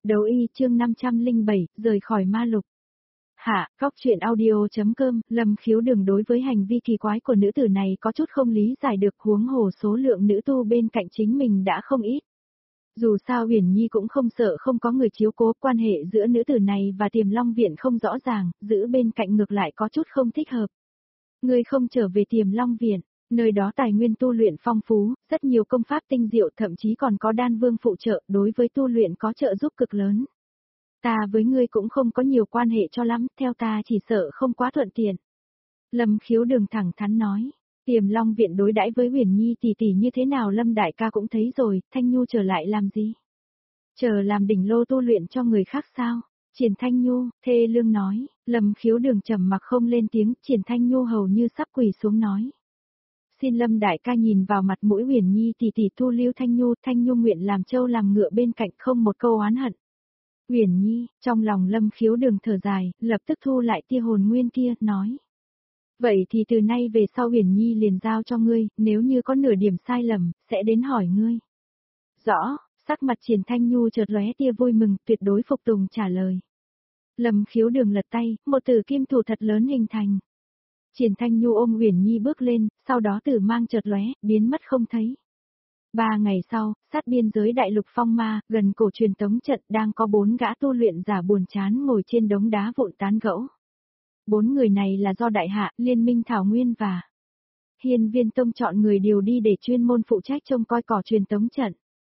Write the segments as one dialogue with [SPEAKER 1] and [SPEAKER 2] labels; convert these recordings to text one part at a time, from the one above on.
[SPEAKER 1] Đấu y chương 507, rời khỏi ma lục. Hạ, góc chuyện audio.com, Lâm Khiếu Đừng đối với hành vi kỳ quái của nữ tử này có chút không lý giải được, huống hồ số lượng nữ tu bên cạnh chính mình đã không ít. Dù sao Uyển Nhi cũng không sợ không có người chiếu cố, quan hệ giữa nữ tử này và Tiềm Long Viện không rõ ràng, giữ bên cạnh ngược lại có chút không thích hợp. Ngươi không trở về Tiềm Long Viện, nơi đó tài nguyên tu luyện phong phú, rất nhiều công pháp tinh diệu, thậm chí còn có đan vương phụ trợ, đối với tu luyện có trợ giúp cực lớn. Ta với ngươi cũng không có nhiều quan hệ cho lắm, theo ta chỉ sợ không quá thuận tiện. Lâm Khiếu Đừng thẳng thắn nói, Tiềm Long Viện đối đãi với Uyển Nhi tỷ tỷ như thế nào Lâm đại ca cũng thấy rồi, Thanh Nhu trở lại làm gì? Chờ làm đỉnh lô tu luyện cho người khác sao? Triển Thanh Nhu, thê lương nói. Lâm Khiếu Đừng trầm mặc không lên tiếng, Triển Thanh Nhu hầu như sắp quỳ xuống nói. Xin Lâm đại ca nhìn vào mặt mũi Uyển Nhi tỷ tỷ thu lưu Thanh Nhu nguyện làm trâu làm ngựa bên cạnh, không một câu oán hận. Uyển Nhi, trong lòng Lâm Khiếu Đừng thở dài, lập tức thu lại tia hồn nguyên kia, nói. Vậy thì từ nay về sau Uyển Nhi liền giao cho ngươi, nếu như có nửa điểm sai lầm, sẽ đến hỏi ngươi. Rõ, sắc mặt Triển Thanh Nhu chợt lóe tia vui mừng, tuyệt đối phục tùng trả lời. Lâm Khiếu Đừng lật tay, một tử kim thủ thật lớn hình thành. Triển Thanh Nhu ôm Uyển Nhi bước lên, sau đó tử mang chợt lóe, biến mất không thấy. 3 ngày sau, sát biên giới đại lục phong ma, gần cổ truyền tống trận đang có 4 gã tu luyện giả buồn chán ngồi trên đống đá vụn tán gẫu. 4 người này là do Đại Hạ, Liên minh Thảo Nguyên và Hiên Viên Tông chọn người điều đi để chuyên môn phụ trách trông coi cỏ truyền tống trận.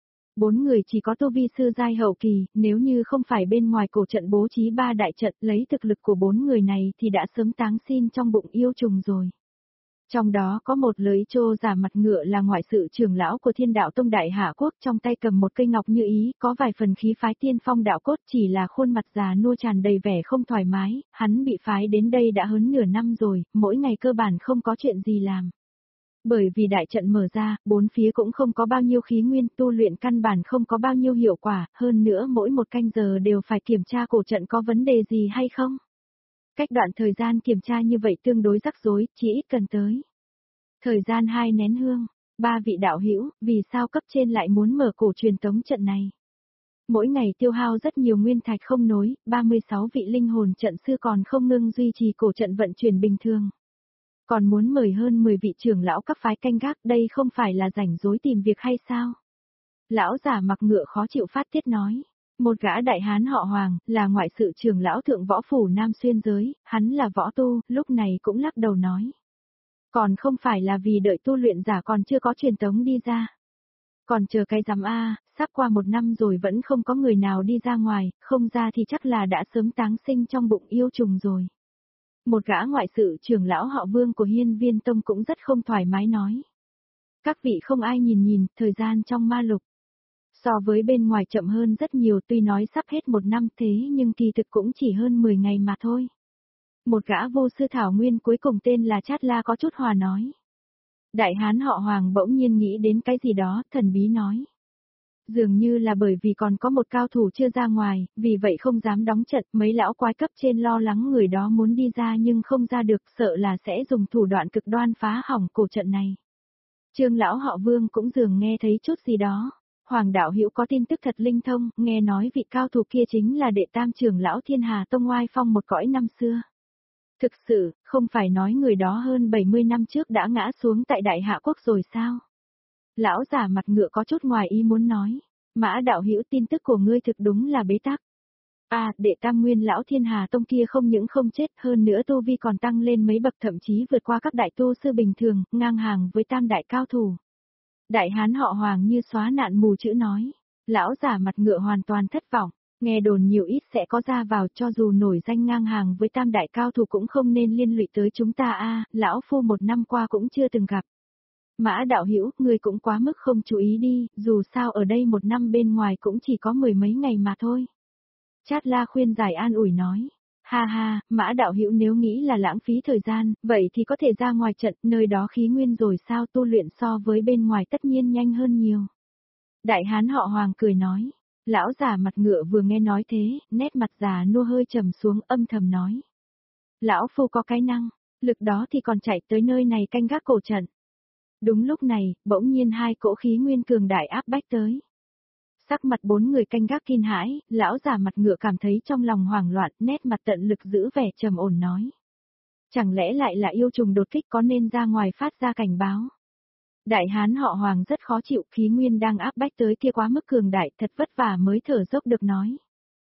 [SPEAKER 1] 4 người chỉ có tu vi sư giai hậu kỳ, nếu như không phải bên ngoài cổ trận bố trí 3 đại trận, lấy thực lực của 4 người này thì đã sớm táng xin trong bụng yêu trùng rồi. Trong đó có một lưỡi trô giả mặt ngựa là ngoại sự trưởng lão của Thiên Đạo Tông Đại Hạ Quốc, trong tay cầm một cây ngọc như ý, có vài phần khí phái tiên phong đạo cốt, chỉ là khuôn mặt già nua tràn đầy vẻ không thoải mái, hắn bị phái đến đây đã hơn nửa năm rồi, mỗi ngày cơ bản không có chuyện gì làm. Bởi vì đại trận mở ra, bốn phía cũng không có bao nhiêu khí nguyên, tu luyện căn bản không có bao nhiêu hiệu quả, hơn nữa mỗi một canh giờ đều phải kiểm tra cổ trận có vấn đề gì hay không. Cách đoạn thời gian kiểm tra như vậy tương đối rắc rối, chỉ ít cần tới thời gian 2 nén hương. 3 vị đạo hữu, vì sao cấp trên lại muốn mở cổ truyền tống trận này? Mỗi ngày tiêu hao rất nhiều nguyên thạch không nối, 36 vị linh hồn trận sư còn không ngưng duy trì cổ trận vận chuyển bình thường. Còn muốn mời hơn 10 vị trưởng lão cấp phái canh gác, đây không phải là rảnh rối tìm việc hay sao? Lão giả mặc ngựa khó chịu phát tiết nói. Một gã đại hán họ Hoàng, là ngoại sự trưởng lão thượng võ phủ Nam Xuyên giới, hắn là võ tu, lúc này cũng lắc đầu nói. Còn không phải là vì đợi tu luyện giả còn chưa có truyền tống đi ra. Còn chờ cái rắm a, sắp qua 1 năm rồi vẫn không có người nào đi ra ngoài, không ra thì chắc là đã sớm táng sinh trong bụng yêu trùng rồi. Một gã ngoại sự trưởng lão họ Vương của Hiên Viên Tông cũng rất không thoải mái nói. Các vị không ai nhìn, thời gian trong ma lục. So với bên ngoài chậm hơn rất nhiều, tuy nói sắp hết 1 năm thế nhưng kỳ thực cũng chỉ hơn 10 ngày mà thôi. Một gã vô sư thảo nguyên cuối cùng tên là Chát La có chút hòa nói. Đại hán họ Hoàng bỗng nhiên nghĩ đến cái gì đó, thần bí nói. Dường như là bởi vì còn có một cao thủ chưa ra ngoài, vì vậy không dám đóng trận, mấy lão quái cấp trên lo lắng người đó muốn đi ra nhưng không ra được, sợ là sẽ dùng thủ đoạn cực đoan phá hỏng cổ trận này. Trương lão họ Vương cũng dường nghe thấy chút gì đó. Hoàng đạo hữu có tin tức thật linh thông, nghe nói vị cao thủ kia chính là đệ tam trưởng lão Thiên Hà Tông oai phong một cõi năm xưa. Thực sự, không phải nói người đó hơn 70 năm trước đã ngã xuống tại Đại Hạ Quốc rồi sao? Lão giả mặt ngựa có chút ngoài ý muốn nói. Mã đạo hữu, tin tức của ngươi thực đúng là bế tắc. Đệ tam nguyên lão Thiên Hà Tông kia không những không chết, hơn nữa tu vi còn tăng lên mấy bậc, thậm chí vượt qua các đại tu sư bình thường, ngang hàng với tam đại cao thủ. Đại hán họ Hoàng như xóa nạn mù chữ nói. Lão giả mặt ngựa hoàn toàn thất vọng. Nghe đồn nhiều ít sẽ có ra vào, cho dù nổi danh ngang hàng với tam đại cao thủ cũng không nên liên lụy tới chúng ta lão phu 1 năm qua cũng chưa từng gặp. Mã đạo hữu, ngươi cũng quá mức không chú ý đi, dù sao ở đây 1 năm bên ngoài cũng chỉ có 10 mấy ngày mà thôi. Chát La khuyên giải an ủi nói. Ha, Mã đạo hữu nếu nghĩ là lãng phí thời gian, vậy thì có thể ra ngoài trận, nơi đó khí nguyên rồi sao, tu luyện so với bên ngoài tất nhiên nhanh hơn nhiều. Đại hán họ Hoàng cười nói. Lão giả mặt ngựa vừa nghe nói thế, nét mặt già nua hơi trầm xuống, âm thầm nói. Lão phu có cái năng lực đó thì còn chạy tới nơi này canh gác cổ trận. Đúng lúc này, bỗng nhiên 2 cỗ khí nguyên cường đại áp bách tới. Sắc mặt bốn người canh gác kinh hãi, lão già mặt ngựa cảm thấy trong lòng hoảng loạn, nét mặt tận lực giữ vẻ trầm ổn nói. Chẳng lẽ lại là yêu trùng đột kích, có nên ra ngoài phát ra cảnh báo? Đại hán họ Hoàng rất khó chịu, khí nguyên đang áp bách tới kia quá mức cường đại, thật vất vả mới thở dốc được nói.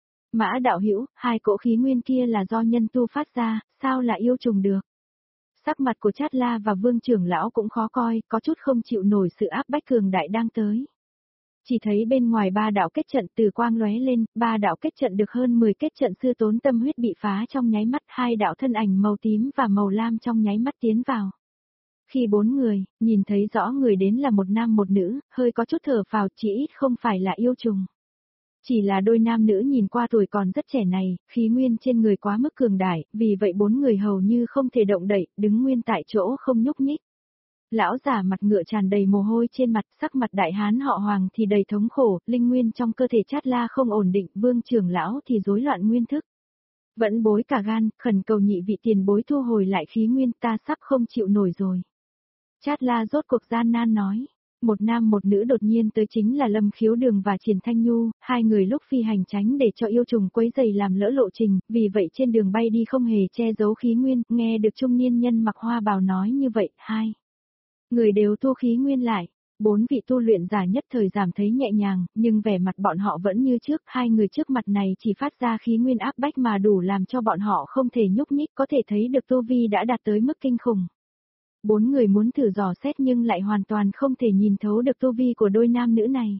[SPEAKER 1] Mã đạo hữu, hai cỗ khí nguyên kia là do nhân tu phát ra, sao là yêu trùng được? Sắc mặt của Chát La và Vương trưởng lão cũng khó coi, có chút không chịu nổi sự áp bách cường đại đang tới. Chỉ thấy bên ngoài ba đạo kết trận từ quang lóe lên, ba đạo kết trận được hơn 10 kết trận sư tốn tâm huyết bị phá trong nháy mắt, hai đạo thân ảnh màu tím và màu lam trong nháy mắt tiến vào. Khi bốn người, nhìn thấy rõ người đến là một nam một nữ, hơi có chút thở phào, chỉ ít không phải là yêu trùng. Chỉ là đôi nam nữ nhìn qua tuổi còn rất trẻ này, khí nguyên trên người quá mức cường đại, vì vậy bốn người hầu như không thể động đậy, đứng nguyên tại chỗ không nhúc nhích. Lão già mặt ngựa tràn đầy mồ hôi trên mặt, sắc mặt đại hán họ Hoàng thì đầy thống khổ, linh nguyên trong cơ thể Chát La không ổn định, Vương trưởng lão thì rối loạn nguyên thức. Vẫn bối cả gan, khẩn cầu nhị vị tiền bối thu hồi lại khí nguyên, ta sắp không chịu nổi rồi. Chát La rốt cuộc gian nan nói. Một nam một nữ đột nhiên tới chính là Lâm Khiếu Đường và Triển Thanh Nhu, hai người lúc phi hành tránh để cho yêu trùng quấy rầy làm lỡ lộ trình, vì vậy trên đường bay đi không hề che giấu khí nguyên, nghe được trung niên nhân mặc hoa bào nói như vậy, hai người đều thu khí nguyên lại. Bốn vị tu luyện giả nhất thời giảm thấy nhẹ nhàng, nhưng vẻ mặt bọn họ vẫn như trước, hai người trước mặt này chỉ phát ra khí nguyên áp bách mà đủ làm cho bọn họ không thể nhúc nhích, có thể thấy được tu vi đã đạt tới mức kinh khủng. Bốn người muốn thử dò xét nhưng lại hoàn toàn không thể nhìn thấu được tu vi của đôi nam nữ này.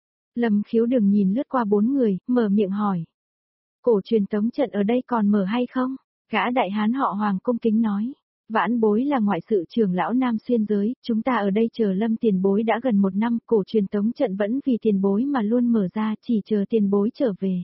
[SPEAKER 1] Lâm Khiếu Đường nhìn lướt qua bốn người, mở miệng hỏi. Cổ truyền tống trận ở đây còn mở hay không? Gã đại hán họ Hoàng cung kính nói. Vãn bối là ngoại sự trưởng lão Nam Xuyên giới, chúng ta ở đây chờ Lâm tiền bối đã gần một năm, cổ truyền tống trận vẫn vì tiền bối mà luôn mở ra, chỉ chờ tiền bối trở về.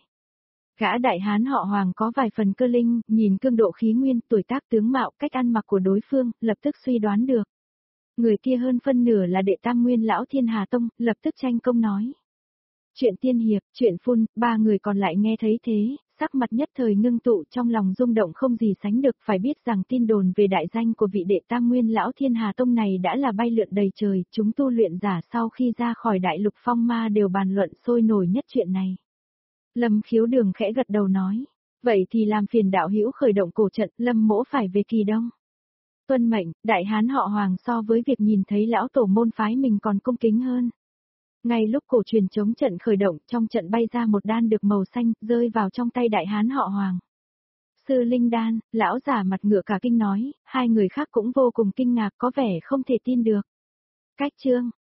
[SPEAKER 1] Gã đại hán họ Hoàng có vài phần cơ linh, nhìn cương độ khí nguyên, tuổi tác tướng mạo, cách ăn mặc của đối phương, lập tức suy đoán được. Người kia hơn phân nửa là đệ tam nguyên lão Thiên Hà Tông, lập tức tranh công nói. Chuyện tiên hiệp, chuyện phun, ba người còn lại nghe thấy thế, sắc mặt nhất thời ngưng tụ trong lòng rung động không gì sánh được, phải biết rằng tin đồn về đại danh của vị đệ tam nguyên lão Thiên Hà Tông này đã là bay lượn đầy trời, chúng tu luyện giả sau khi ra khỏi đại lục phong ma đều bàn luận sôi nổi nhất chuyện này. Lâm Khiếu Đường khẽ gật đầu nói, vậy thì làm phiền đạo hữu khởi động cổ trận, Lâm mỗ phải về Kỳ Đông. Tuân mệnh, đại hán họ Hoàng so với việc nhìn thấy lão tổ môn phái mình còn cung kính hơn. Ngay lúc cổ truyền chống trận khởi động, trong trận bay ra một đan được màu xanh, rơi vào trong tay đại hán họ Hoàng. Sư linh đan, lão giả mặt ngựa cả kinh nói, hai người khác cũng vô cùng kinh ngạc có vẻ không thể tin được. Cách chương,